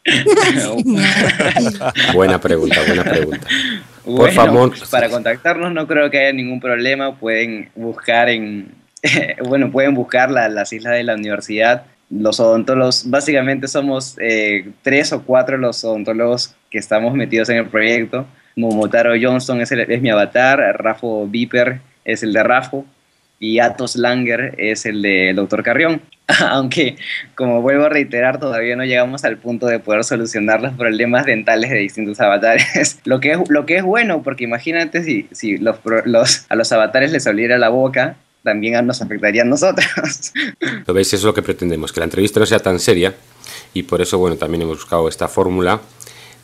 Buena pregunta. Por favor. Para contactarnos no creo que haya ningún problema. Pueden buscar pueden buscar las islas de la universidad. Los odontólogos, básicamente somos 3 o 4 los odontólogos que estamos metidos en el proyecto. Momotaro Johnston es mi avatar, Rafo Viper es el de Rafo y Atos Langer es el de Dr. Carrión. Aunque, como vuelvo a reiterar, todavía no llegamos al punto de poder solucionar los problemas dentales de distintos avatares. Lo que es bueno, porque imagínate si a los avatares les oliera la boca, también nos afectaría a nosotros. Lo veis, eso es lo que pretendemos, que la entrevista no sea tan seria, y por eso, bueno, también hemos buscado esta fórmula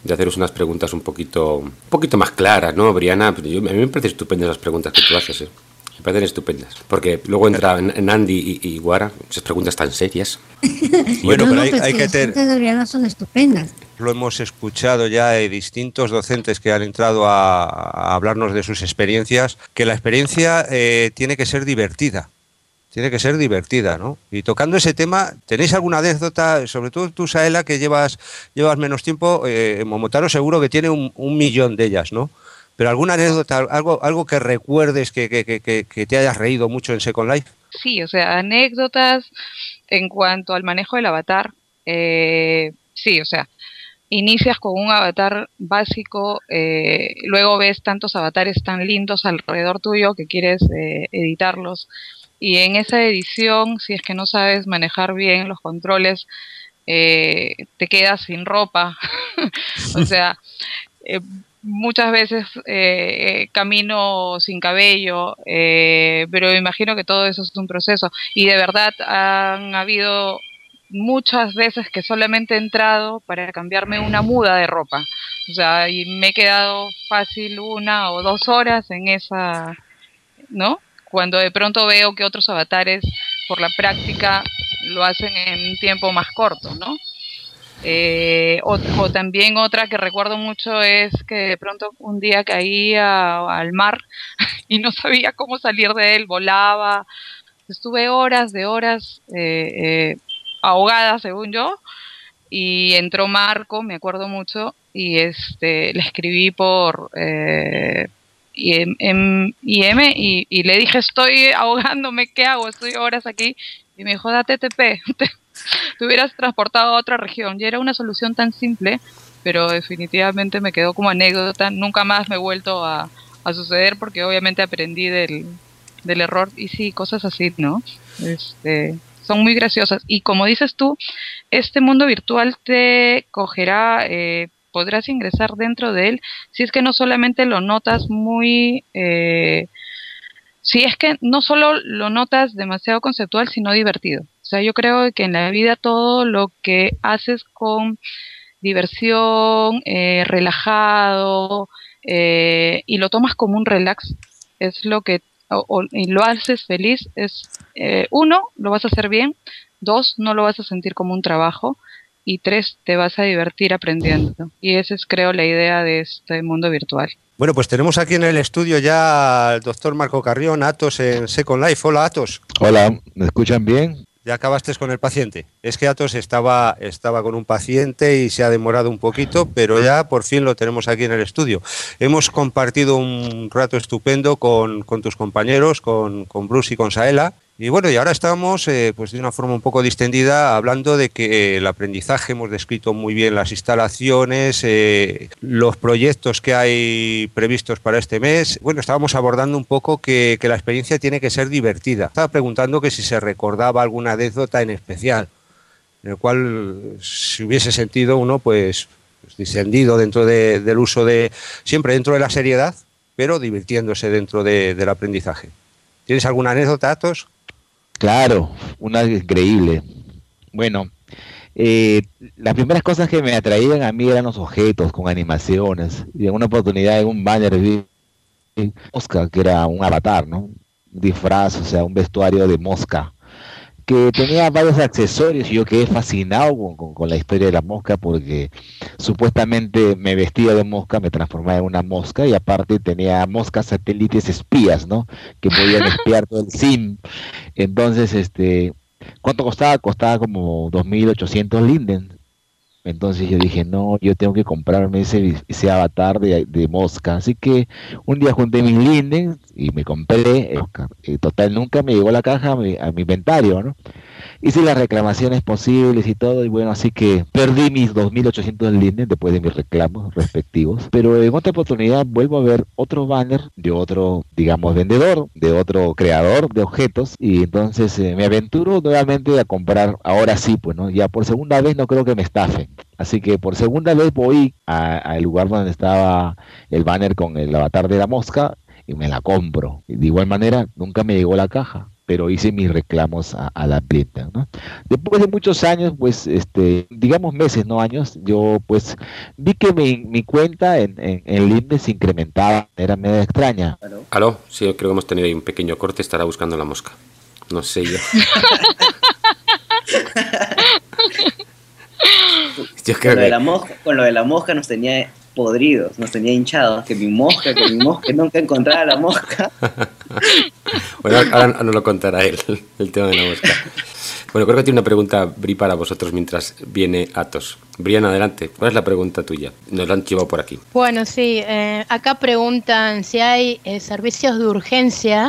de haceros unas preguntas un poquito más claras, ¿no, Briana? A mí me parecen estupendas las preguntas que tú haces, Me parecen estupendas. Porque luego entra Nandi y Guara, esas preguntas tan serias. Bueno, pero hay que tener... Las preguntas de Briana son estupendas. Lo hemos escuchado ya de distintos docentes que han entrado a hablarnos de sus experiencias, que la experiencia tiene que ser divertida. Tiene que ser divertida, ¿no? Y tocando ese tema, ¿tenéis alguna anécdota, sobre todo tú, Saela, que llevas menos tiempo? Momotaro seguro que tiene un millón de ellas, ¿no? Pero alguna anécdota, algo que recuerdes que te hayas reído mucho en Second Life. Sí, o sea, anécdotas en cuanto al manejo del avatar. Sí, o sea, inicias con un avatar básico, luego ves tantos avatares tan lindos alrededor tuyo que quieres editarlos. Y en esa edición, si es que no sabes manejar bien los controles, te quedas sin ropa. O sea, muchas veces camino sin cabello, pero imagino que todo eso es un proceso. Y de verdad han habido muchas veces que solamente he entrado para cambiarme una muda de ropa. O sea, y me he quedado fácil 1 o 2 horas en esa, ¿no? Cuando de pronto veo que otros avatares, por la práctica, lo hacen en un tiempo más corto, ¿no? O también otra que recuerdo mucho es que de pronto un día caí al mar y no sabía cómo salir de él, volaba. Estuve horas ahogada, según yo, y entró Marco, me acuerdo mucho, y le escribí por... IM y le dije, estoy ahogándome, ¿qué hago? Estoy horas aquí. Y me dijo, date TP, te hubieras transportado a otra región. Y era una solución tan simple, pero definitivamente me quedó como anécdota. Nunca más me he vuelto a suceder porque obviamente aprendí del error. Y sí, cosas así, ¿no? Son muy graciosas. Y como dices tú, este mundo virtual te cogerá... podrás ingresar dentro de él si es que no solamente lo notas si es que no solo lo notas demasiado conceptual, sino divertido. O sea, yo creo que en la vida todo lo que haces con diversión, relajado, y lo tomas como un relax, es lo que, y lo haces feliz, es, 1, lo vas a hacer bien, 2, no lo vas a sentir como un trabajo, y 3, te vas a divertir aprendiendo. Y esa es, creo, la idea de este mundo virtual. Bueno, pues tenemos aquí en el estudio ya al doctor Marco Carrión, Atos en Second Life. Hola, Atos. Hola, ¿me escuchan bien? Ya acabaste con el paciente. Es que Atos estaba con un paciente y se ha demorado un poquito, pero ya por fin lo tenemos aquí en el estudio. Hemos compartido un rato estupendo con tus compañeros, con Bruce y con Saela. Y bueno, y ahora estamos pues de una forma un poco distendida hablando de que el aprendizaje, hemos descrito muy bien las instalaciones, los proyectos que hay previstos para este mes. Bueno, estábamos abordando un poco que la experiencia tiene que ser divertida. Estaba preguntando que si se recordaba alguna anécdota en especial, en el cual se hubiese sentido uno pues distendido dentro del uso de, siempre dentro de la seriedad, pero divirtiéndose dentro del aprendizaje. ¿Tienes alguna anécdota, Atos? Claro, una increíble. Bueno, las primeras cosas que me atraían a mí eran los objetos con animaciones. Y en una oportunidad en un banner vi Mosca, que era un avatar, ¿no? Un disfraz, o sea, un vestuario de mosca, que tenía varios accesorios y yo quedé fascinado con la historia de la mosca porque supuestamente me vestía de mosca, me transformaba en una mosca y aparte tenía moscas satélites espías, ¿no? Que podían espiar todo el SIM. Entonces, ¿cuánto costaba? Costaba como 2.800 linden. Entonces yo dije, no, yo tengo que comprarme ese avatar de mosca. Así que un día junté mis linden y me compré mosca. Total, nunca me llegó la caja a mi inventario, ¿no? Hice las reclamaciones posibles y todo, y bueno, así que perdí mis 2.800 linden después de mis reclamos respectivos. Pero en otra oportunidad vuelvo a ver otro banner de otro, digamos, vendedor, de otro creador de objetos, y entonces me aventuro nuevamente a comprar, ahora sí, pues, ¿no? Ya por segunda vez no creo que me estafen. Así que por segunda vez voy al lugar donde estaba el banner con el avatar de la mosca y me la compro. Y de igual manera, nunca me llegó la caja. pero hice mis reclamos a la clienta, ¿no? Después de muchos años, pues, digamos meses, no años, yo pues vi que mi cuenta en LinkedIn se incrementaba, era medio extraña. ¿Aló? Sí, creo que hemos tenido ahí un pequeño corte, estará buscando la mosca. No sé yo. Yo creo con lo de la mosca nos tenía podridos, nos tenía hinchados, que mi mosca, nunca encontraba la mosca. Bueno, ahora no lo contará él, el tema de la mosca. Bueno, creo que tiene una pregunta, Bri, para vosotros mientras viene Atos. Brian, adelante, ¿cuál es la pregunta tuya? Nos la han llevado por aquí. Bueno, sí, acá preguntan si hay servicios de urgencia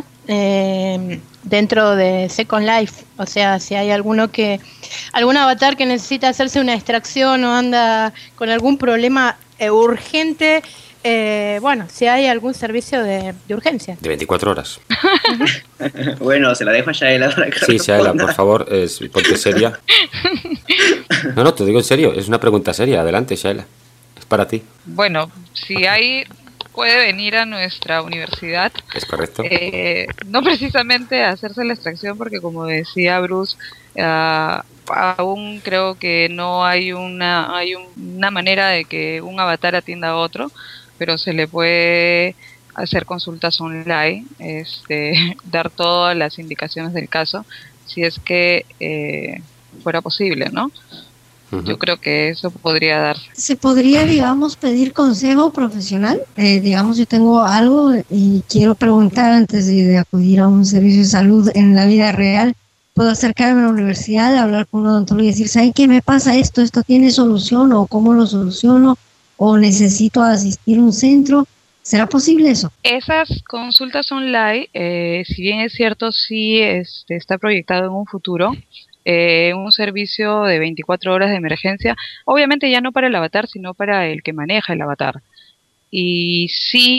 dentro de Second Life, o sea, si hay algún avatar que necesita hacerse una extracción o anda con algún problema urgente, bueno, si hay algún servicio de urgencia. De 24 horas. Bueno, se la dejo a Shaela para que Sí, Shaela, por favor, ponte seria. No, te digo en serio, es una pregunta seria. Adelante, Shaela, es para ti. Bueno, si hay... puede venir a nuestra universidad. Es correcto. No precisamente a hacerse la extracción, porque como decía Bruce, aún creo que no hay una manera de que un avatar atienda a otro, pero se le puede hacer consultas online, dar todas las indicaciones del caso, si es que fuera posible, ¿no? Yo creo que eso podría darse. ¿Se podría, digamos, pedir consejo profesional? Digamos, yo tengo algo y quiero preguntar antes de acudir a un servicio de salud en la vida real. ¿Puedo acercarme a la universidad, hablar con un odontólogo y decir, ¿saben qué me pasa esto? ¿Esto tiene solución? ¿O cómo lo soluciono? ¿O necesito asistir a un centro? ¿Será posible eso? Esas consultas online, si bien es cierto, sí está proyectado en un futuro, un servicio de 24 horas de emergencia, obviamente ya no para el avatar, sino para el que maneja el avatar. Y sí,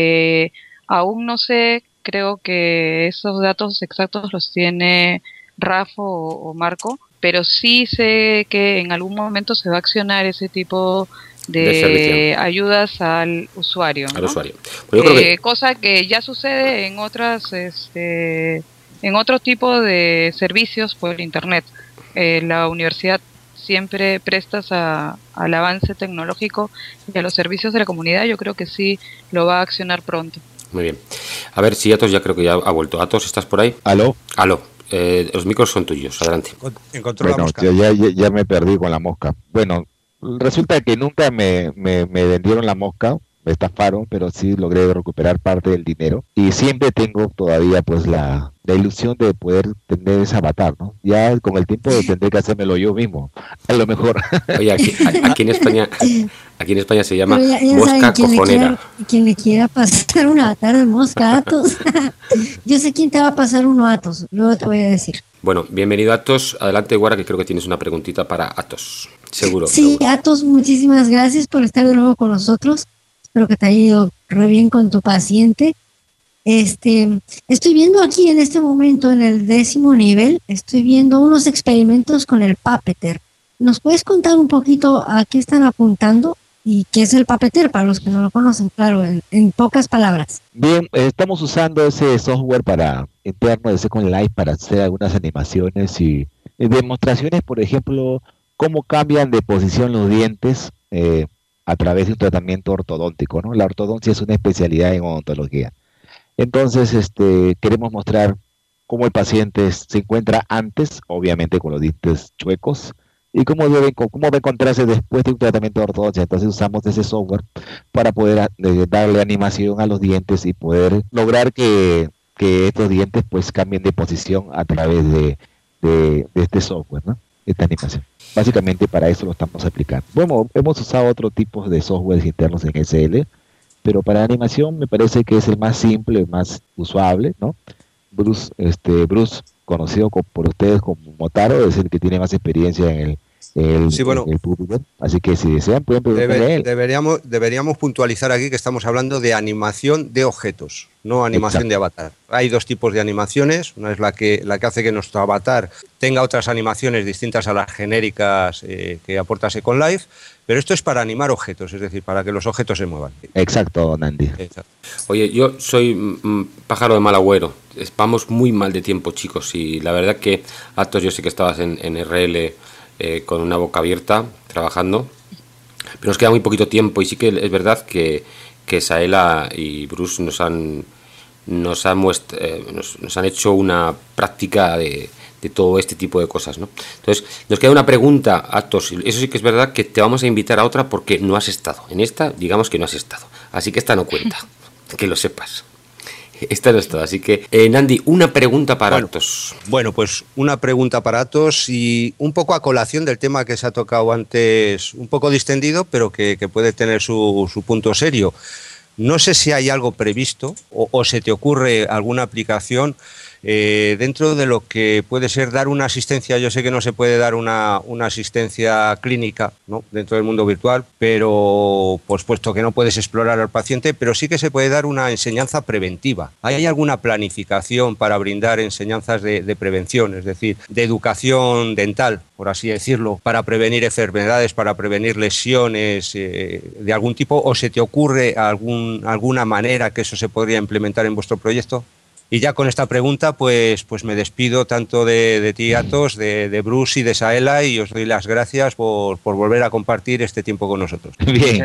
aún no sé, creo que esos datos exactos los tiene Rafa o Marco, pero sí sé que en algún momento se va a accionar ese tipo de ayudas al usuario, ¿no? Al usuario. Pues yo creo que... cosa que ya sucede en otras en otro tipo de servicios por internet. La universidad siempre prestas al avance tecnológico y a los servicios de la comunidad. Yo creo que sí lo va a accionar pronto. Muy bien. A ver si Atos ya creo que ya ha vuelto. Atos, ¿estás por ahí? ¿Aló? Los micros son tuyos, adelante. Encontró la mosca. Ya me perdí con la mosca. Bueno, resulta que nunca me vendieron la mosca, me estafaron, pero sí logré recuperar parte del dinero. Y siempre tengo todavía pues la ilusión de poder tener ese avatar, ¿no? Ya con el tiempo tendré que hacérmelo yo mismo, a lo mejor. Oye, aquí en España se llama mosca cojonera. Quien le quiera pasar un avatar de mosca, Atos. Yo sé quién te va a pasar uno, Atos, luego te voy a decir. Bueno, bienvenido Atos. Adelante, Guara, que creo que tienes una preguntita para Atos. Seguro. Sí, seguro. Atos, muchísimas gracias por estar de nuevo con nosotros. Espero que te haya ido re bien con tu paciente. Estoy viendo aquí en este momento en el 10º nivel, estoy viendo unos experimentos con el Puppeteer. ¿Nos puedes contar un poquito a qué están apuntando y qué es el Puppeteer para los que no lo conocen? Claro, en pocas palabras. Bien, estamos usando ese software interno de Second Life para hacer algunas animaciones y demostraciones, por ejemplo, cómo cambian de posición los dientes a través de un tratamiento ortodóntico, ¿no? La ortodoncia es una especialidad en odontología. Entonces, queremos mostrar cómo el paciente se encuentra antes, obviamente con los dientes chuecos, y cómo va a encontrarse después de un tratamiento de ortodoncia. Entonces usamos ese software para poder darle animación a los dientes y poder lograr que estos dientes pues cambien de posición a través de este software, ¿no? Esta animación. Básicamente para eso lo estamos aplicando. Bueno, hemos usado otro tipo de softwares internos en SL, pero para animación me parece que es el más simple, el más usable, ¿no? Bruce, conocido por ustedes como Motaro, es el que tiene más experiencia en el público. Así que si desean pueden preguntarle a él. Deberíamos puntualizar aquí que estamos hablando de animación de objetos, no animación de avatar. Hay dos tipos de animaciones. Una es la que hace que nuestro avatar tenga otras animaciones distintas a las genéricas que aporta Second Life, pero esto es para animar objetos, es decir, para que los objetos se muevan. Exacto, Nandi. Exacto. Oye, yo soy pájaro de mal agüero. Vamos muy mal de tiempo, chicos, y la verdad que, Atos, yo sé que estabas en RL con una boca abierta, trabajando, pero nos queda muy poquito tiempo, y sí que es verdad que Saela y Bruce nos han hecho una práctica de todo este tipo de cosas, ¿no? Entonces, nos queda una pregunta, Atos. Eso sí que es verdad que te vamos a invitar a otra porque no has estado. En esta, digamos que no has estado. Así que esta no cuenta, que lo sepas. Esta no está, así que, Nandi, una pregunta para Atos. Bueno, pues una pregunta para Atos y un poco a colación del tema que se ha tocado antes, un poco distendido, pero que puede tener su punto serio. No sé si hay algo previsto o se te ocurre alguna aplicación dentro de lo que puede ser dar una asistencia. Yo sé que no se puede dar una asistencia clínica, ¿no?, dentro del mundo virtual, pero pues puesto que no puedes explorar al paciente, pero sí que se puede dar una enseñanza preventiva. ¿Hay alguna planificación para brindar enseñanzas de prevención, es decir, de educación dental, por así decirlo, para prevenir enfermedades, para prevenir lesiones de algún tipo? ¿O se te ocurre alguna manera que eso se podría implementar en vuestro proyecto? Y ya con esta pregunta, pues me despido tanto de ti, Atos, de Bruce y de Saela, y os doy las gracias por volver a compartir este tiempo con nosotros. Bien,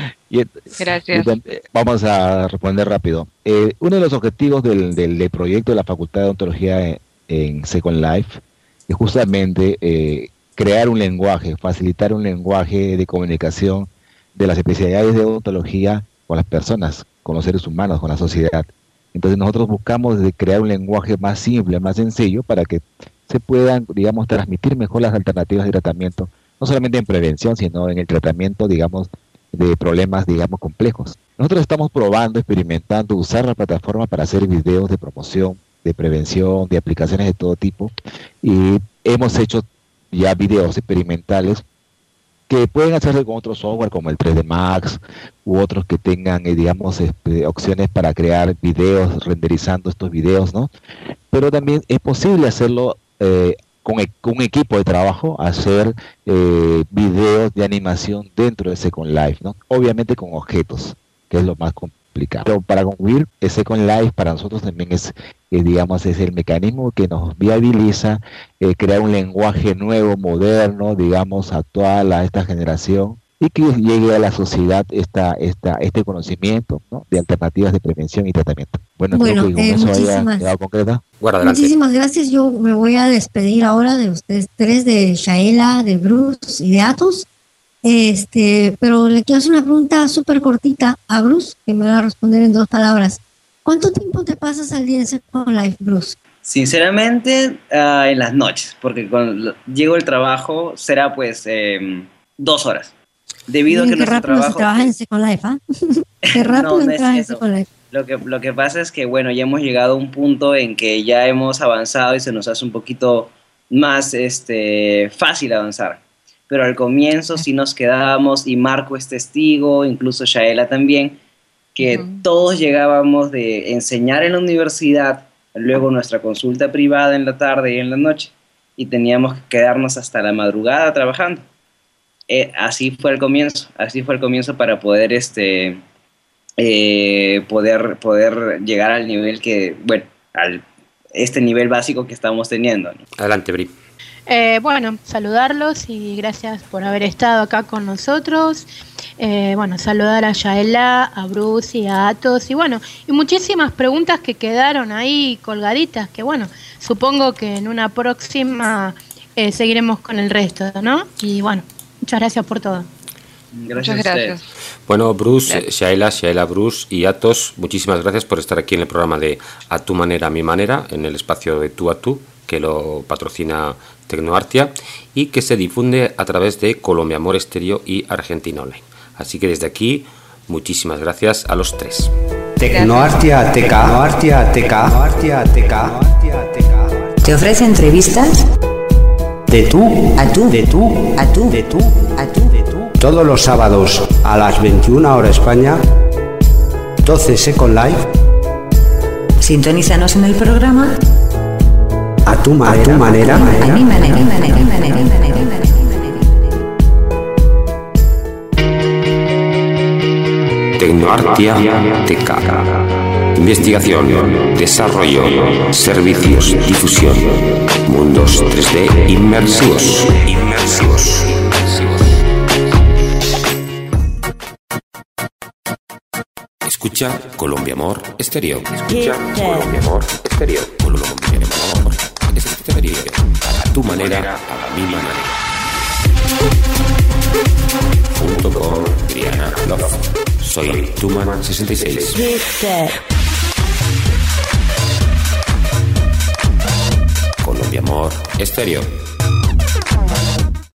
gracias. Vamos a responder rápido. Uno de los objetivos del proyecto de la Facultad de Odontología en Second Life es justamente crear un lenguaje, facilitar un lenguaje de comunicación de las especialidades de odontología con las personas, con los seres humanos, con la sociedad. Entonces nosotros buscamos crear un lenguaje más simple, más sencillo, para que se puedan, digamos, transmitir mejor las alternativas de tratamiento, no solamente en prevención, sino en el tratamiento, digamos, de problemas, digamos, complejos. Nosotros estamos probando, experimentando, usar la plataforma para hacer videos de promoción, de prevención, de aplicaciones de todo tipo, y hemos hecho ya videos experimentales que pueden hacerse con otro software como el 3D Max u otros que tengan, digamos, opciones para crear videos, renderizando estos videos, ¿no? Pero también es posible hacerlo con un equipo de trabajo, hacer videos de animación dentro de Second Life, ¿no? Obviamente con objetos, que es lo más complicado. Pero para concluir, Second Life para nosotros también es el mecanismo que nos viabiliza crear un lenguaje nuevo, moderno, digamos, actual a esta generación, y que llegue a la sociedad este conocimiento, ¿no?, de alternativas de prevención y tratamiento. Bueno, creo que con eso haya quedado concreta. Muchísimas gracias. Yo me voy a despedir ahora de ustedes tres, de Shaela, de Bruce y de Atos. Pero le quiero hacer una pregunta súper cortita a Bruce, que me va a responder en 2 palabras. ¿Cuánto tiempo te pasas al día en Second Life, Bruce? Sinceramente, en las noches, porque cuando llego al trabajo será pues 2 horas. Debido a que nuestro trabajo... se trabaja en Second Life, ¿ah? Qué rápido no trabajas en Second Life. Lo que pasa es que, bueno, ya hemos llegado a un punto en que ya hemos avanzado y se nos hace un poquito más fácil avanzar. Pero al comienzo sí nos quedábamos, y Marco es testigo, incluso Shaela también, que todos llegábamos de enseñar en la universidad, luego nuestra consulta privada en la tarde y en la noche, y teníamos que quedarnos hasta la madrugada trabajando. Así fue el comienzo para poder poder llegar al nivel que, bueno, este nivel básico que estamos teniendo, ¿no? Adelante, Bri. Bueno, saludarlos y gracias por haber estado acá con nosotros. Bueno, saludar a Shaela, a Bruce y a Atos, y bueno, y muchísimas preguntas que quedaron ahí colgaditas, que bueno, supongo que en una próxima seguiremos con el resto, ¿no? Y bueno, muchas gracias por todo. Muchas gracias. Bueno, Bruce, Shaela, Bruce y Atos, muchísimas gracias por estar aquí en el programa de A Tu Manera, Mi Manera, en el espacio de Tú a Tú, que lo patrocina Tecnoartia y que se difunde a través de Colombia Amor Estéreo y Argentina Online. Así que desde aquí, muchísimas gracias a los 3. Tecnoartia TK te ofrece entrevistas De tú a tú, de tú a tú, de tú a tú, de tú. Todos los sábados a las 21 horas España, 12 Second Life. Sintonízanos en el programa A tu manera, a mi manera. Tecnoartia TK. Investigación, desarrollo, servicios, difusión, mundos 3D inmersivos. Escucha Colombia Amor Estéreo. Colombia Amor Estéreo. A tu manera, a mi manera. Junto con Brianna Love. Soy Tuman66. Colombia Amor Estéreo.